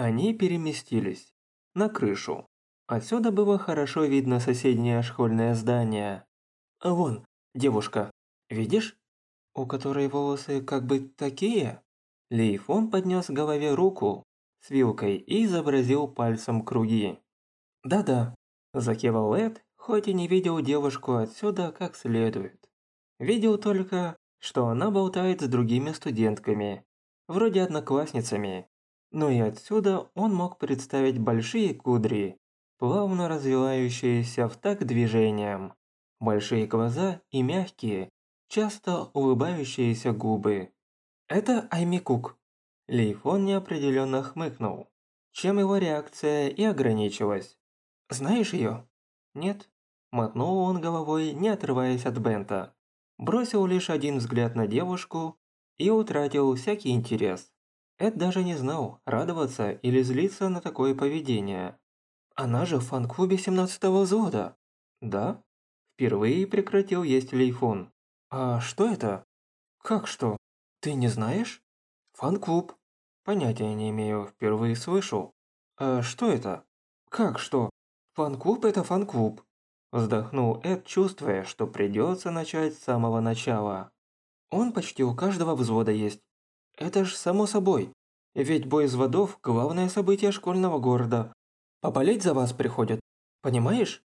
Они переместились на крышу. Отсюда было хорошо видно соседнее школьное здание. А вон, девушка, видишь? У которой волосы как бы такие? Ли Фон поднес к голове руку с вилкой и изобразил пальцем круги. «Да-да», – закивал Эд, хоть и не видел девушку отсюда как следует. Видел только, что она болтает с другими студентками, вроде одноклассницами. Но и отсюда он мог представить большие кудри, плавно развивающиеся в такт движениям, большие глаза и мягкие, часто улыбающиеся губы. «Это Айми Кук». Лейфон неопределенно хмыкнул, чем его реакция и ограничилась. «Знаешь ее?» «Нет». Мотнул он головой, не отрываясь от Бента. Бросил лишь один взгляд на девушку и утратил всякий интерес. Эд даже не знал, радоваться или злиться на такое поведение. «Она же в фан-клубе 17-го взвода». «Да?» Впервые прекратил есть Лейфон. «А что это?» «Как что? Ты не знаешь?» «Фан-клуб». «Понятия не имею, впервые слышу». «А что это?» «Как что? Фан-клуб – это фан-клуб». Вздохнул Эд, чувствуя, что придется начать с самого начала. Он почти у каждого взвода есть. Это ж само собой. Ведь бой взводов – главное событие школьного города. Поболеть за вас приходят. Понимаешь?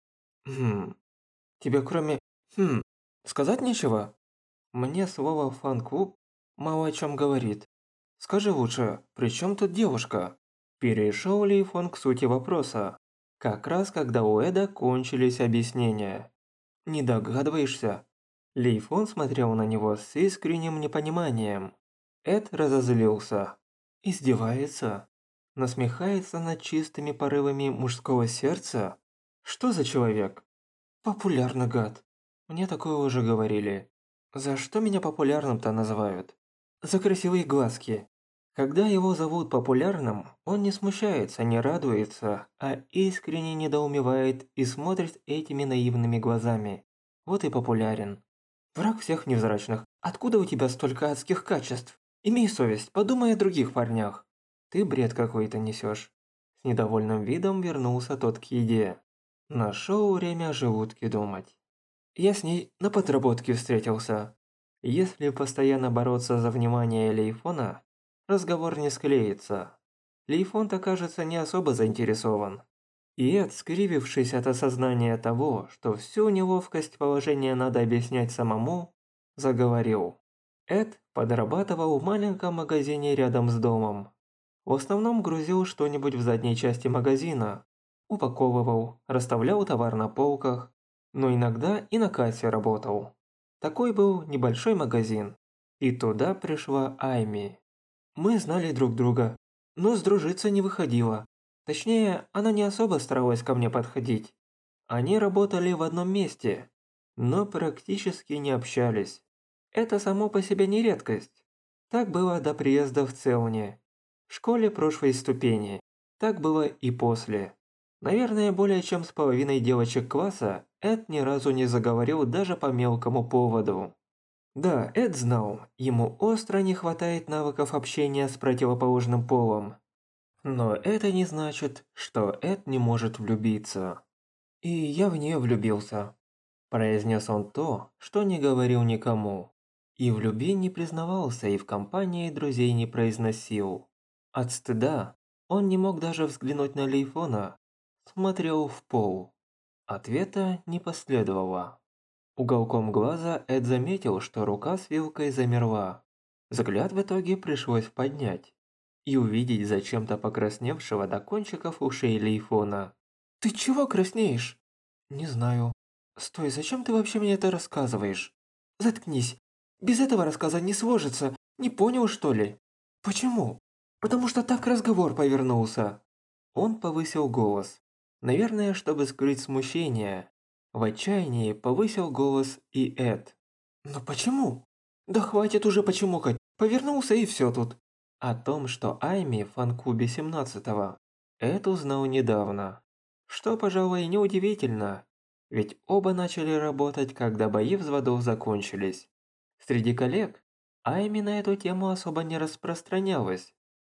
Тебе кроме сказать нечего? Мне слово «фан-клуб» мало о чем говорит. Скажи лучше, при чем тут девушка? Перешел ли Фон к сути вопроса? Как раз когда у Эда кончились объяснения. Не догадываешься? Ли Фон смотрел на него с искренним непониманием. Эд разозлился. Издевается? Насмехается над чистыми порывами мужского сердца? Что за человек? Популярный гад. Мне такое уже говорили. За что меня популярным-то называют? За красивые глазки. Когда его зовут популярным, он не смущается, не радуется, а искренне недоумевает и смотрит этими наивными глазами. Вот и популярен. Враг всех невзрачных. Откуда у тебя столько адских качеств? Имей совесть, подумай о других парнях. Ты бред какой-то несешь. С недовольным видом вернулся тот к еде. Нашел время о желудке думать. Я с ней на подработке встретился. Если постоянно бороться за внимание Лейфона, разговор не склеится. Лейфон-то, кажется, не особо заинтересован. И Эд, скривившись от осознания того, что всю неловкость положения надо объяснять самому, заговорил. Эд подрабатывал в маленьком магазине рядом с домом. В основном грузил что-нибудь в задней части магазина, упаковывал, расставлял товар на полках, но иногда и на кассе работал. Такой был небольшой магазин. И туда пришла Айми. Мы знали друг друга, но сдружиться не выходило. Точнее, она не особо старалась ко мне подходить. Они работали в одном месте, но практически не общались. Это само по себе не редкость. Так было до приезда в Целне. В школе прошлой ступени. Так было и после. Наверное, более чем с половиной девочек класса Эд ни разу не заговорил даже по мелкому поводу. Да, Эд знал, ему остро не хватает навыков общения с противоположным полом. Но это не значит, что Эд не может влюбиться. «И я в нее влюбился», – произнес он то, что не говорил никому. И в любви не признавался, и в компании друзей не произносил. От стыда он не мог даже взглянуть на Лейфона, смотрел в пол. Ответа не последовало. Уголком глаза Эд заметил, что рука с вилкой замерла. Взгляд в итоге пришлось поднять и увидеть зачем-то покрасневшего до кончиков ушей Лейфона. «Ты чего краснеешь?» «Не знаю». «Стой, зачем ты вообще мне это рассказываешь?» «Заткнись. Без этого рассказа не сложится. Не понял, что ли?» «Почему?» «Потому что так разговор повернулся». Он повысил голос. Наверное, чтобы скрыть смущение. В отчаянии повысил голос и Эд. «Но почему?» «Да хватит уже почемукать. Повернулся и все тут». О том, что Айми в фан-клубе 17-го, Эд узнал недавно. Что, пожалуй, неудивительно, ведь оба начали работать, когда бои взводов закончились. Среди коллег Айми на эту тему особо не распространялась.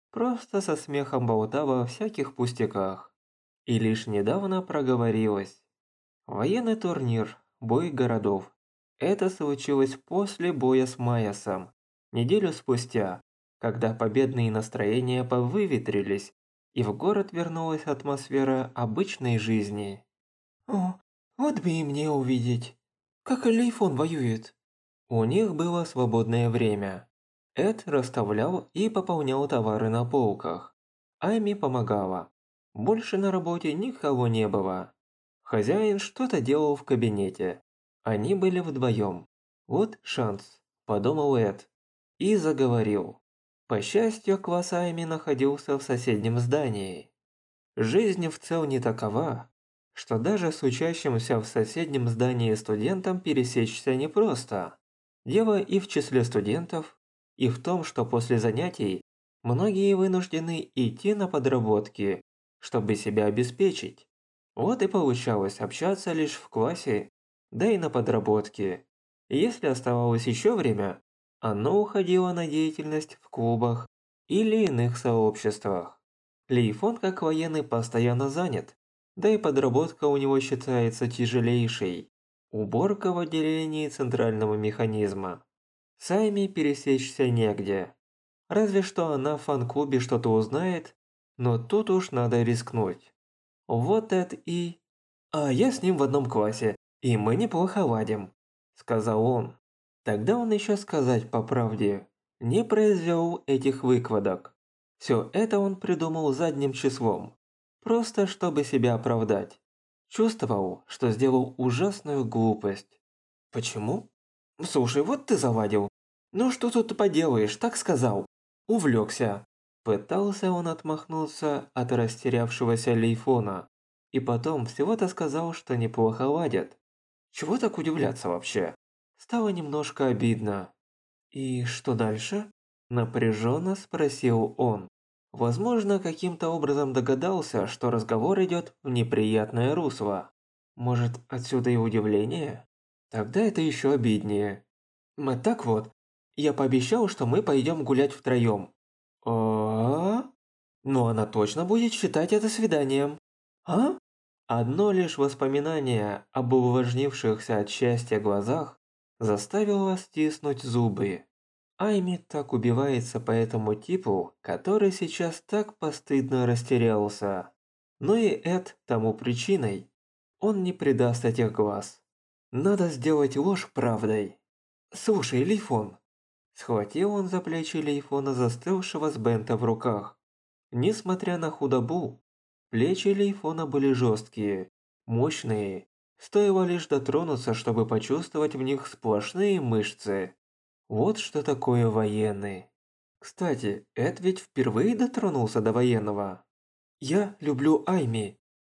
просто со смехом болтала о всяких пустяках. И лишь недавно проговорилась. Военный турнир, бой городов. Это случилось после боя с Майасом, неделю спустя, когда победные настроения повыветрились, и в город вернулась атмосфера обычной жизни. О, вот бы и мне увидеть, как Лейфон воюет. У них было свободное время. Эд расставлял и пополнял товары на полках. Айми помогала. Больше на работе никого не было. Хозяин что-то делал в кабинете. Они были вдвоем. Вот шанс, подумал Эд. И заговорил. По счастью, класс Айми находился в соседнем здании. Жизнь в цел не такова, что даже с учащимся в соседнем здании студентом пересечься непросто. Дело и в числе студентов, и в том, что после занятий многие вынуждены идти на подработки, чтобы себя обеспечить. Вот и получалось общаться лишь в классе, да и на подработке. Если оставалось еще время, оно уходило на деятельность в клубах или иных сообществах. Лейфон как военный постоянно занят, да и подработка у него считается тяжелейшей. Уборка в отделении центрального механизма. С Айми пересечься негде. Разве что она в фан-клубе что-то узнает, но тут уж надо рискнуть. Вот это и... А я с ним в одном классе, и мы неплохо ладим, сказал он. Тогда он еще сказать по правде не произвел этих выкладок. Все это он придумал задним числом, просто чтобы себя оправдать. Чувствовал, что сделал ужасную глупость. Почему? Слушай, вот ты завадил. Ну что тут поделаешь, так сказал. Увлекся. Пытался он отмахнуться от растерявшегося Лейфона. И потом всего-то сказал, что неплохо ладят. Чего так удивляться вообще? Стало немножко обидно. «И что дальше?» – напряженно спросил он. Возможно, каким-то образом догадался, что разговор идет в неприятное русло. Может, отсюда и удивление? Тогда это еще обиднее. Так вот, я пообещал, что мы пойдем гулять втроем. А? Но она точно будет считать это свиданием. А? Одно лишь воспоминание об увлажнившихся от счастья глазах заставило стиснуть зубы. Айми так убивается по этому типу, который сейчас так постыдно растерялся. Но и Эд тому причиной. Он не предаст этих глаз. Надо сделать ложь правдой. Слушай, Лейфон. Схватил он за плечи Лейфона, застывшего с бента в руках. Несмотря на худобу, плечи Лейфона были жесткие, мощные. Стоило лишь дотронуться, чтобы почувствовать в них сплошные мышцы. Вот что такое военный. Кстати, Эд ведь впервые дотронулся до военного. Я люблю Айми.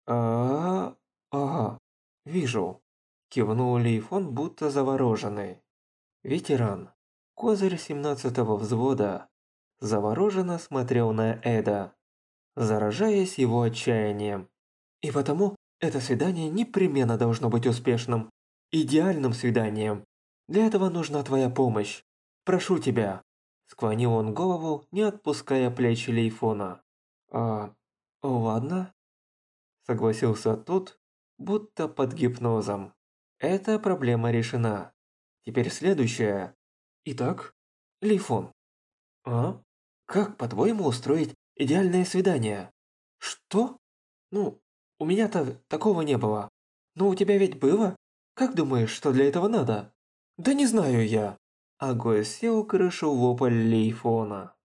Ага, вижу. Кивнул Лейфон, будто завороженный. Ветеран. Козырь 17-го взвода. Завороженно смотрел на Эда, заражаясь его отчаянием. И потому это свидание непременно должно быть успешным. Идеальным свиданием. Для этого нужна твоя помощь. Прошу тебя. Склонил он голову, не отпуская плечи Лейфона. Ладно. Согласился тот, будто под гипнозом. Эта проблема решена. Теперь следующая. Итак, Лейфон. Как, по-твоему, устроить идеальное свидание? Что? Ну, у меня-то такого не было. Но у тебя ведь было? Как думаешь, что для этого надо? Да не знаю я. Огласил крышу вопль Лейфона.